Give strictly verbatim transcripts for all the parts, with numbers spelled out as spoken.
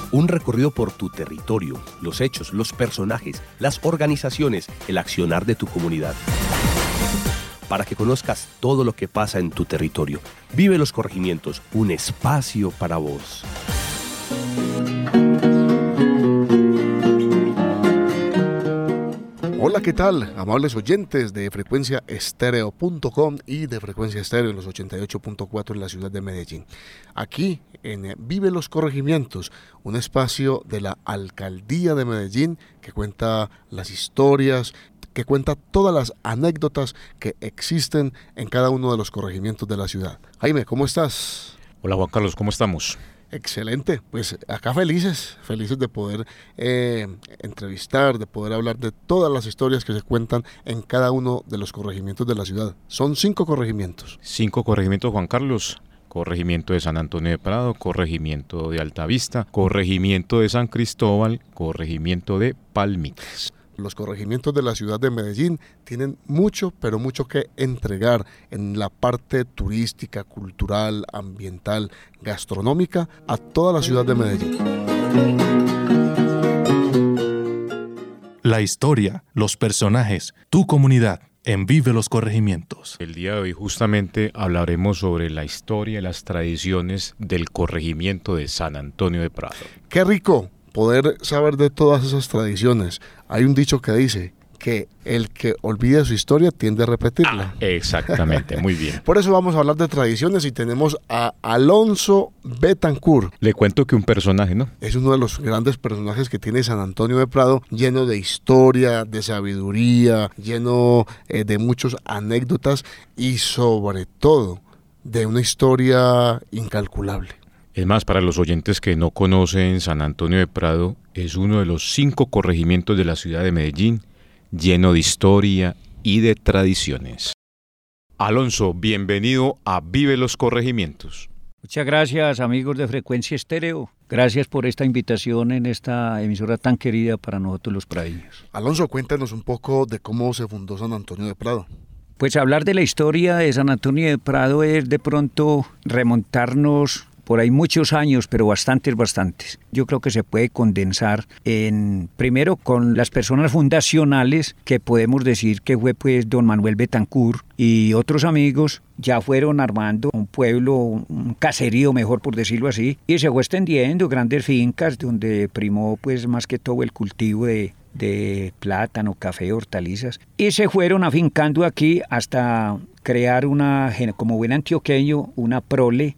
Un recorrido por tu territorio, los hechos, los personajes, las organizaciones, el accionar de tu comunidad. Para que conozcas todo lo que pasa en tu territorio. Vive los Corregimientos, un espacio para vos. Hola, ¿qué tal? Amables oyentes de frecuencia estéreo punto com y de Frecuencia Estéreo en los ochenta y ocho punto cuatro en la ciudad de Medellín. Aquí en Vive los Corregimientos, un espacio de la Alcaldía de Medellín que cuenta las historias, que cuenta todas las anécdotas que existen en cada uno de los corregimientos de la ciudad. Jaime, ¿cómo estás? Hola Juan Carlos, ¿cómo estamos? Excelente, pues acá felices, felices de poder eh, entrevistar, de poder hablar de todas las historias que se cuentan en cada uno de los corregimientos de la ciudad. Son cinco corregimientos. Cinco corregimientos, Juan Carlos. Corregimiento de San Antonio de Prado, corregimiento de Altavista, corregimiento de San Cristóbal, corregimiento de Palmitas. Los corregimientos de la ciudad de Medellín tienen mucho, pero mucho que entregar en la parte turística, cultural, ambiental, gastronómica a toda la ciudad de Medellín. La historia, los personajes, tu comunidad en Vive los Corregimientos. El día de hoy justamente hablaremos sobre la historia y las tradiciones del corregimiento de San Antonio de Prado. ¡Qué rico poder saber de todas esas tradiciones! Hay un dicho que dice que el que olvida su historia tiende a repetirla. Ah, exactamente, muy bien. Por eso vamos a hablar de tradiciones y tenemos a Alonso Betancourt. Le cuento que un personaje, ¿no? Es uno de los grandes personajes que tiene San Antonio de Prado, lleno de historia, de sabiduría, lleno eh, de muchas anécdotas y sobre todo de una historia incalculable. Es más, para los oyentes que no conocen, San Antonio de Prado es uno de los cinco corregimientos de la ciudad de Medellín, lleno de historia y de tradiciones. Alonso, bienvenido a Vive los Corregimientos. Muchas gracias, amigos de Frecuencia Estéreo. Gracias por esta invitación en esta emisora tan querida para nosotros los pradeños. Alonso, cuéntanos un poco de cómo se fundó San Antonio de Prado. Pues hablar de la historia de San Antonio de Prado es de pronto remontarnos por ahí muchos años, pero bastantes, bastantes. Yo creo que se puede condensar en, primero, con las personas fundacionales, que podemos decir que fue pues don Manuel Betancourt y otros amigos, ya fueron armando un pueblo, un caserío mejor por decirlo así, y se fue extendiendo grandes fincas donde primó pues más que todo el cultivo de, de plátano, café, hortalizas, y se fueron afincando aquí hasta crear una, como buen antioqueño, una prole,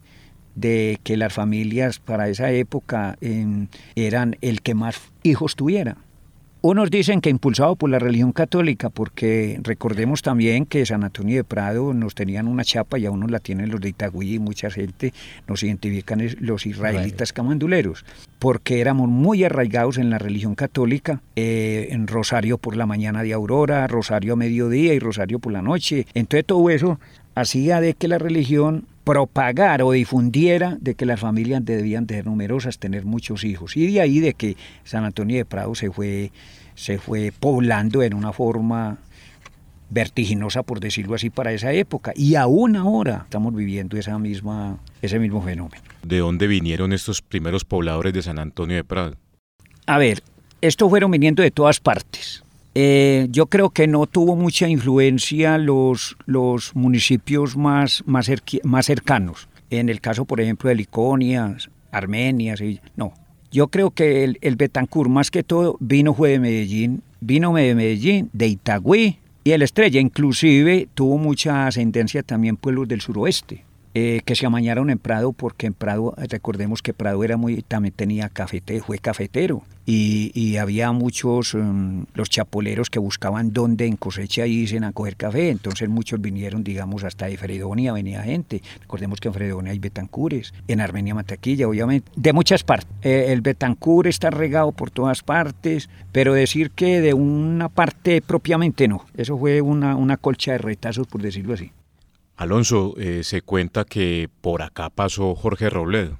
de que las familias para esa época eh, eran el que más hijos tuviera. Unos dicen que impulsado por la religión católica, porque recordemos también que San Antonio de Prado nos tenían una chapa y aún nos la tienen los de Itagüí, y mucha gente nos identifican los israelitas camanduleros, porque éramos muy arraigados en la religión católica, eh, en rosario por la mañana de aurora, rosario a mediodía y rosario por la noche. Entonces todo eso hacía de que la religión propagara o difundiera de que las familias debían de ser numerosas, tener muchos hijos, y de ahí de que San Antonio de Prado se fue, se fue poblando en una forma vertiginosa, por decirlo así, para esa época, y aún ahora estamos viviendo esa misma, ese mismo fenómeno. ¿De dónde vinieron estos primeros pobladores de San Antonio de Prado? A ver, estos fueron viniendo de todas partes. Eh, yo creo que no tuvo mucha influencia los, los municipios más, más, cerqui, más cercanos. En el caso, por ejemplo, de Liconia, Armenia, sí, no. Yo creo que el, el Betancourt, más que todo, vino fue de Medellín, vino de Medellín, de Itagüí y el Estrella. Inclusive tuvo mucha ascendencia también pueblos del suroeste. Eh, que se amañaron en Prado, porque en Prado, recordemos que Prado era muy, también tenía cafetero, fue cafetero, y, y había muchos, um, los chapoleros que buscaban dónde en cosecha irse a coger café, entonces muchos vinieron, digamos, hasta de Fredonia venía gente, recordemos que en Fredonia hay Betancures, en Armenia Mantequilla, obviamente, de muchas partes. Eh, el Betancourt está regado por todas partes, pero decir que de una parte propiamente no, eso fue una, una colcha de retazos, por decirlo así. Alonso, eh, se cuenta que por acá pasó Jorge Robledo.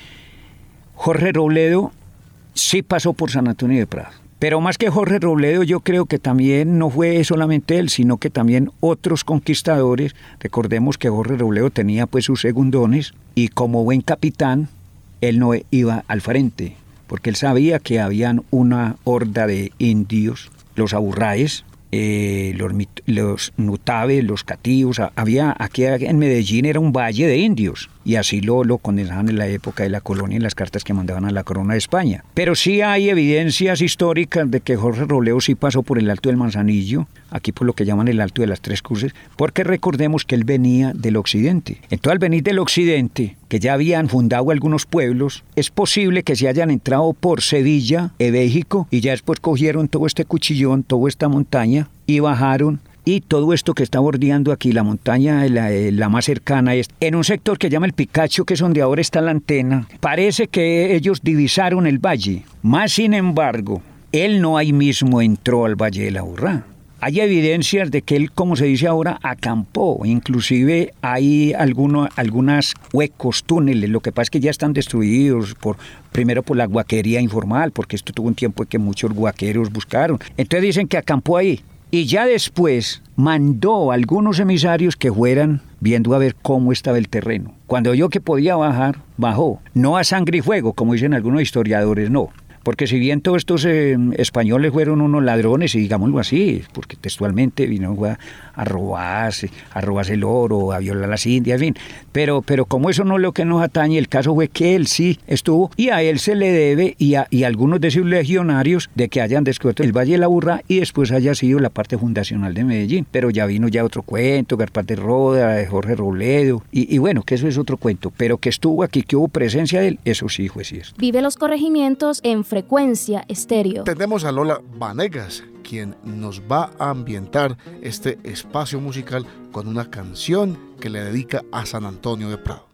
Jorge Robledo sí pasó por San Antonio de Prado, pero más que Jorge Robledo, yo creo que también no fue solamente él, sino que también otros conquistadores. Recordemos que Jorge Robledo tenía pues sus segundones, y como buen capitán, él no iba al frente, porque él sabía que habían una horda de indios, los aburraes, eh, los, los nutaves, los cativos. Había, aquí en Medellín era un valle de indios, y así lo, lo condensaban en la época de la colonia, en las cartas que mandaban a la corona de España. Pero sí hay evidencias históricas de que Jorge Robledo sí pasó por el Alto del Manzanillo, aquí por lo que llaman el Alto de las Tres Cruces, porque recordemos que él venía del occidente. Entonces, al venir del occidente, que ya habían fundado algunos pueblos, es posible que se hayan entrado por Sevilla, en México, y ya después cogieron todo este cuchillón, toda esta montaña, y bajaron. Y todo esto que está bordeando aquí, la montaña, la, la más cercana, es en un sector que llama el Picacho, que es donde ahora está la antena. Parece que ellos divisaron el valle. Más sin embargo, él no ahí mismo entró al Valle de la Aburrá. Hay evidencias de que él, como se dice ahora, acampó. Inclusive hay algunos algunas huecos, túneles. Lo que pasa es que ya están destruidos, por, primero por la guaquería informal, porque esto tuvo un tiempo en que muchos guaqueros buscaron. Entonces dicen que acampó ahí. Y ya después mandó a algunos emisarios que fueran viendo a ver cómo estaba el terreno. Cuando oyó que podía bajar, bajó. No a sangre y fuego, como dicen algunos historiadores, no. Porque si bien todos estos eh, españoles fueron unos ladrones, y digámoslo así, porque textualmente vino a, a robarse, a robarse el oro, a violar a las indias, en fin. Pero, pero como eso no es lo que nos atañe, el caso fue que él sí estuvo, y a él se le debe, y a, y a algunos de sus legionarios, de que hayan descubierto el Valle de la Aburrá, y después haya sido la parte fundacional de Medellín. Pero ya vino ya otro cuento, Gaspar de Roda, de Jorge Robledo, y, y bueno, que eso es otro cuento. Pero que estuvo aquí, que hubo presencia de él, eso sí fue cierto. Vive los corregimientos en Frecuencia Estéreo. Tenemos a Lola Vanegas, quien nos va a ambientar este espacio musical con una canción que le dedica a San Antonio de Prado.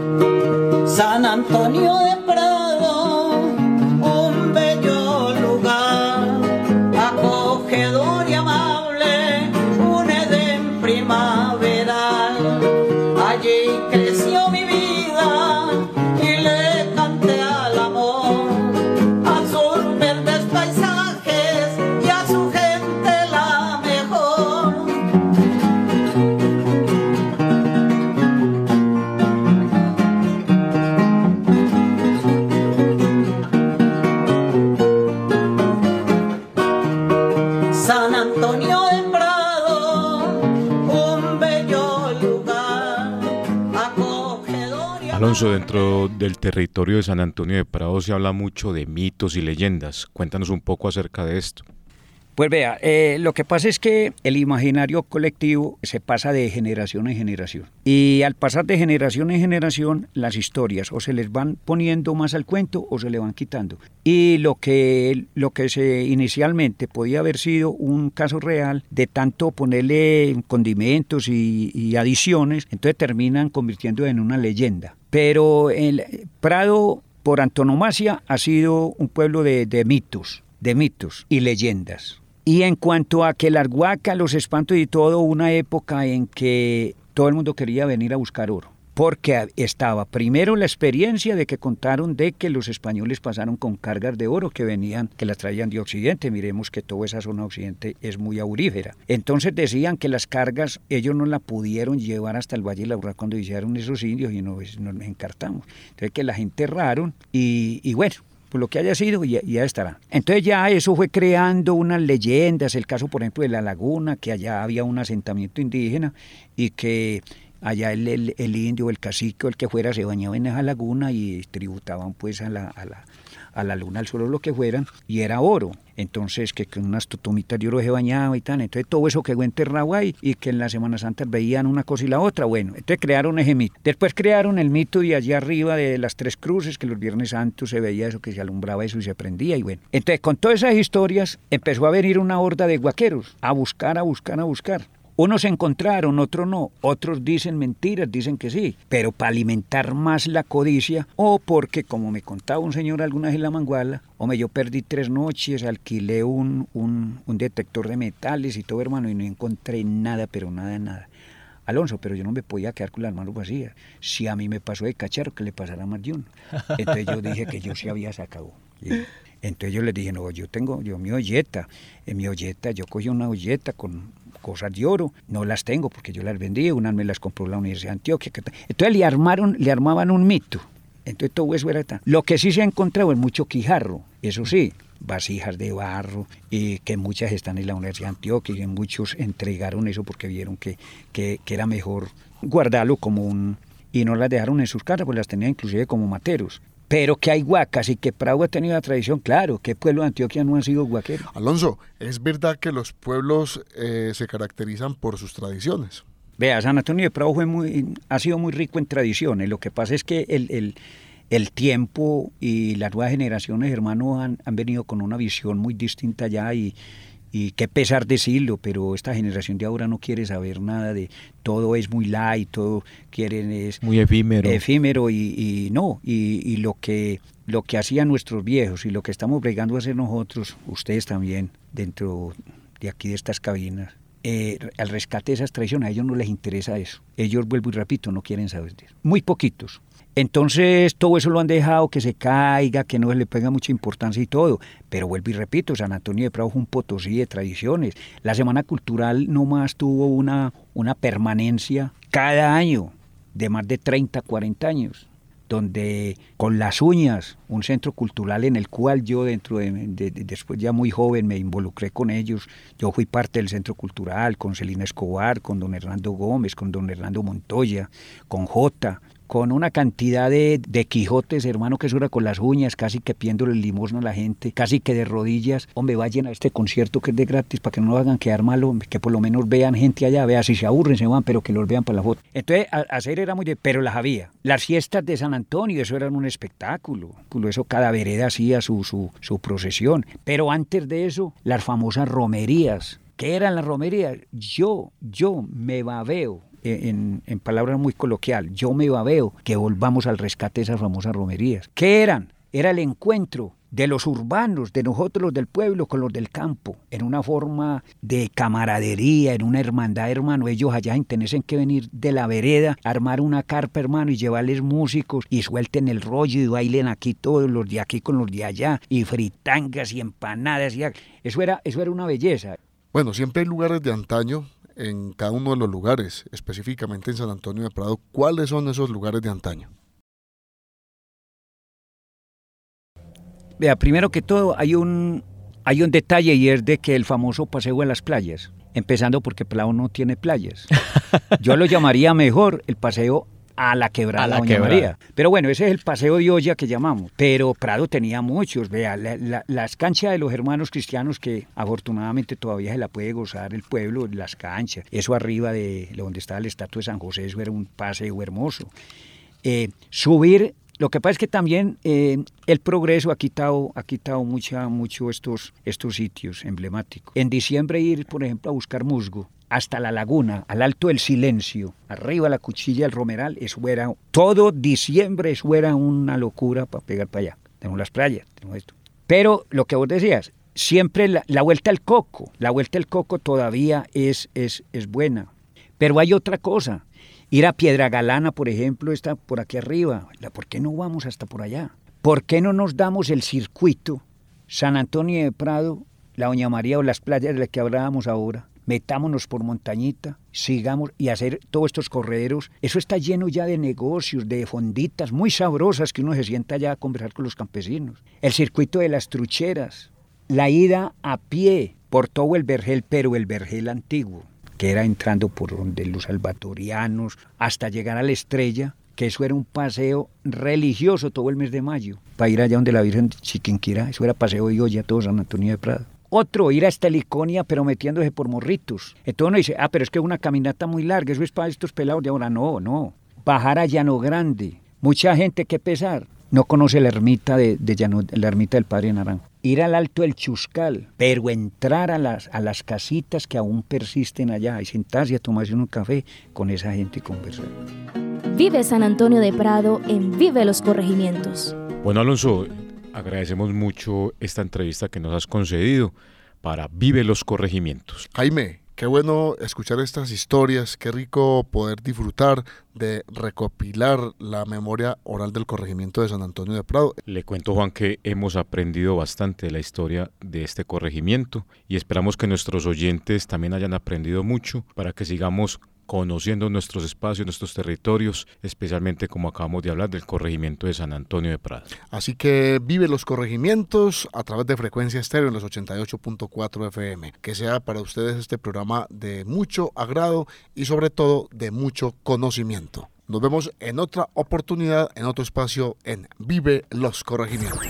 San Antonio de Prado, un bello lugar, acogedor y amable, un Edén primaveral. Allí creció mi vida y le canté al amor, a sus verdes paisajes y a su gente la mejor. San Antonio de Prado, un bello lugar, acogedor y Alonso, dentro del territorio de San Antonio de Prado se habla mucho de mitos y leyendas. Cuéntanos un poco acerca de esto. Pues vea, eh, lo que pasa es que el imaginario colectivo se pasa de generación en generación. Y al pasar de generación en generación, las historias o se les van poniendo más al cuento o se le van quitando. Y lo que, lo que se inicialmente podía haber sido un caso real, de tanto ponerle condimentos y, y adiciones, entonces terminan convirtiendo en una leyenda. Pero el Prado, por antonomasia, ha sido un pueblo de, de mitos, de mitos y leyendas. Y en cuanto a que las huacas, los espantos y todo, una época en que todo el mundo quería venir a buscar oro, porque estaba primero la experiencia de que contaron de que los españoles pasaron con cargas de oro que venían, que las traían de Occidente. Miremos que toda esa zona occidente es muy aurífera. Entonces decían que las cargas ellos no la pudieron llevar hasta el Valle de la Aburrá cuando hicieron esos indios y nos, nos encartamos. Entonces que las enterraron y, y bueno, por lo que haya sido, ya, ya estará. Entonces ya eso fue creando unas leyendas, el caso por ejemplo de la laguna, que allá había un asentamiento indígena y que allá el, el, el indio, el cacique o el que fuera se bañaba en esa laguna y tributaban pues a la, a la, a la luna, al sol o lo que fueran, y era oro. Entonces que con unas totomitas de oro se bañaba y tal, entonces todo eso quedó enterrado ahí, y que en la Semana Santa veían una cosa y la otra. Bueno, entonces crearon ese mito. Después crearon el mito de allá arriba de las Tres Cruces, que los Viernes Santos se veía eso, que se alumbraba eso y se prendía, y bueno. Entonces con todas esas historias empezó a venir una horda de guaqueros a buscar, a buscar, a buscar. Unos se encontraron, otros no, otros dicen mentiras, dicen que sí, pero para alimentar más la codicia, o porque, como me contaba un señor alguna vez en La Manguala, hombre, yo perdí tres noches, alquilé un, un, un detector de metales y todo, hermano, y no encontré nada, pero nada, nada. Alonso, pero yo no me podía quedar con las manos vacías. Si a mí me pasó de cacharro, que le pasara a más de uno. Entonces yo dije que yo sí había sacado. ¿Sí? Entonces yo les dije, no, yo tengo, yo mi olleta, en mi olleta, yo cogí una olleta con cosas de oro, no las tengo porque yo las vendí, unas me las compró la Universidad de Antioquia. Entonces le armaron, le armaban un mito. Entonces todo eso era tan... Lo que sí se ha encontrado es mucho quijarro, eso sí, vasijas de barro, y que muchas están en la Universidad de Antioquia, y que muchos entregaron eso porque vieron que, que, que era mejor guardarlo como un... Y no las dejaron en sus casas, pues las tenían inclusive como materos. Pero que hay huacas y que Prado ha tenido la tradición, claro, ¿qué pueblo de Antioquia no han sido huaqueros? Alonso, ¿es verdad que los pueblos eh, se caracterizan por sus tradiciones? Vea, San Antonio de Prado fue muy, ha sido muy rico en tradiciones. Lo que pasa es que el, el, el tiempo y las nuevas generaciones, hermanos, han, han venido con una visión muy distinta ya y... Y qué pesar decirlo, pero esta generación de ahora no quiere saber nada de, todo es muy light, todo quieren es muy efímero, efímero y, y no, y, y lo que lo que hacían nuestros viejos y lo que estamos bregando a hacer nosotros, ustedes también, dentro de aquí de estas cabinas, eh, al rescate de esas tradiciones, a ellos no les interesa eso. Ellos, vuelvo y repito, no quieren saber de eso. Muy poquitos. Entonces todo eso lo han dejado que se caiga, que no se le pega mucha importancia y todo, pero vuelvo y repito, San Antonio de Prado es un Potosí de tradiciones. La Semana Cultural nomás tuvo una, una permanencia cada año de más de treinta, cuarenta años, donde con las uñas, un centro cultural en el cual yo dentro de, de, de después ya muy joven me involucré con ellos. Yo fui parte del centro cultural con Celina Escobar, con don Hernando Gómez, con don Hernando Montoya, con Jota, con una cantidad de, de Quijotes, hermano, que eso era con las uñas, casi que pidiéndole limosna a la gente, casi que de rodillas. Hombre, vayan a este concierto que es de gratis para que no lo hagan quedar mal, hombre, que por lo menos vean gente allá, vea, si se aburren se van, pero que los vean para la foto. Entonces, a, hacer era muy de, pero las había. Las fiestas de San Antonio, eso era un espectáculo, eso cada vereda hacía su, su, su procesión, pero antes de eso, las famosas romerías. ¿Qué eran las romerías? Yo, yo me babeo. En, en palabras muy coloquial, yo me babeo que volvamos al rescate de esas famosas romerías. ¿Qué eran? Era el encuentro de los urbanos, de nosotros los del pueblo con los del campo, en una forma de camaradería, en una hermandad, hermano. Ellos allá tienen que venir de la vereda, armar una carpa, hermano, y llevarles músicos, y suelten el rollo, y bailen aquí todos, los de aquí con los de allá, y fritangas y empanadas, y eso era, eso era una belleza. Bueno, siempre hay lugares de antaño en cada uno de los lugares, específicamente en San Antonio de Prado. ¿Cuáles son esos lugares de antaño? Vea, primero que todo hay un, hay un detalle, y es de que el famoso paseo a las playas, empezando porque Prado no tiene playas. Yo lo llamaría mejor el paseo a la quebrada, a la Doña quebrada. María. Pero bueno, ese es el paseo de olla que llamamos. Pero Prado tenía muchos, vea, la, la, las canchas de los hermanos cristianos, que afortunadamente todavía se la puede gozar el pueblo, las canchas. Eso arriba de donde estaba la estatua de San José, eso era un paseo hermoso. Eh, subir, lo que pasa es que también eh, el progreso ha quitado, ha quitado mucha, mucho estos, estos sitios emblemáticos. En diciembre ir, por ejemplo, a buscar musgo hasta la laguna, al Alto del Silencio, arriba la Cuchilla del Romeral, eso era, todo diciembre eso era una locura para pegar para allá. Tenemos las playas, tenemos esto. Pero lo que vos decías, siempre la, la vuelta al Coco, la vuelta al Coco todavía es, es, es buena. Pero hay otra cosa, ir a Piedra Galana, por ejemplo, está por aquí arriba. ¿Por qué no vamos hasta por allá? ¿Por qué no nos damos el circuito San Antonio de Prado, la Doña María o las playas de las que hablábamos ahora? Metámonos por Montañita, sigamos y hacer todos estos correderos. Eso está lleno ya de negocios, de fonditas muy sabrosas que uno se sienta allá a conversar con los campesinos. El circuito de las trucheras, la ida a pie por todo el Vergel, pero el Vergel antiguo, que era entrando por donde los salvatorianos hasta llegar a la Estrella, que eso era un paseo religioso todo el mes de mayo, para ir allá donde la Virgen de Chiquinquirá. Eso era paseo de olla, todo San Antonio de Prado. Otro, ir hasta Heliconia, pero metiéndose por Morritos. Entonces uno dice, ah, pero es que es una caminata muy larga, eso es para estos pelados de ahora. No, no. Bajar a Llano Grande. Mucha gente, que pesar, no conoce la ermita de, de Llano, la ermita del Padre Naranjo. Ir al Alto del Chuscal, pero entrar a las, a las casitas que aún persisten allá y sentarse a tomarse un café con esa gente y conversar. Vive San Antonio de Prado en Vive los Corregimientos. Bueno, Alonso, agradecemos mucho esta entrevista que nos has concedido para Vive los Corregimientos. Jaime, qué bueno escuchar estas historias, qué rico poder disfrutar de recopilar la memoria oral del corregimiento de San Antonio de Prado. Le cuento, Juan, que hemos aprendido bastante de la historia de este corregimiento y esperamos que nuestros oyentes también hayan aprendido mucho para que sigamos conociendo nuestros espacios, nuestros territorios, especialmente como acabamos de hablar del corregimiento de San Antonio de Prado. Así que vive los corregimientos a través de Frecuencia Estéreo en los ochenta y ocho punto cuatro F M. Que sea para ustedes este programa de mucho agrado y sobre todo de mucho conocimiento. Nos vemos en otra oportunidad, en otro espacio en Vive los Corregimientos.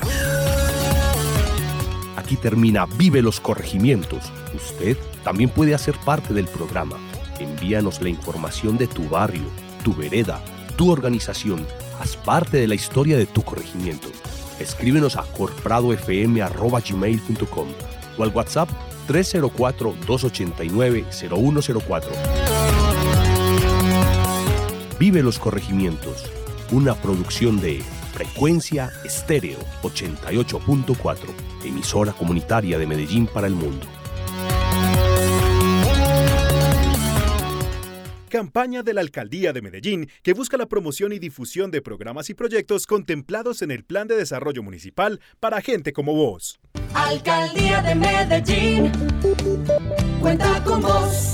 Aquí termina Vive los Corregimientos. Usted también puede hacer parte del programa. Envíanos la información de tu barrio, tu vereda, tu organización. Haz parte de la historia de tu corregimiento. Escríbenos a corpradofm arroba gmail punto com o al WhatsApp tres cero cuatro, dos ocho nueve, cero uno cero cuatro. Vive los Corregimientos, una producción de Frecuencia Estéreo ochenta y ocho punto cuatro, emisora comunitaria de Medellín para el mundo. Campaña de la Alcaldía de Medellín que busca la promoción y difusión de programas y proyectos contemplados en el Plan de Desarrollo Municipal para gente como vos. Alcaldía de Medellín, cuenta con vos.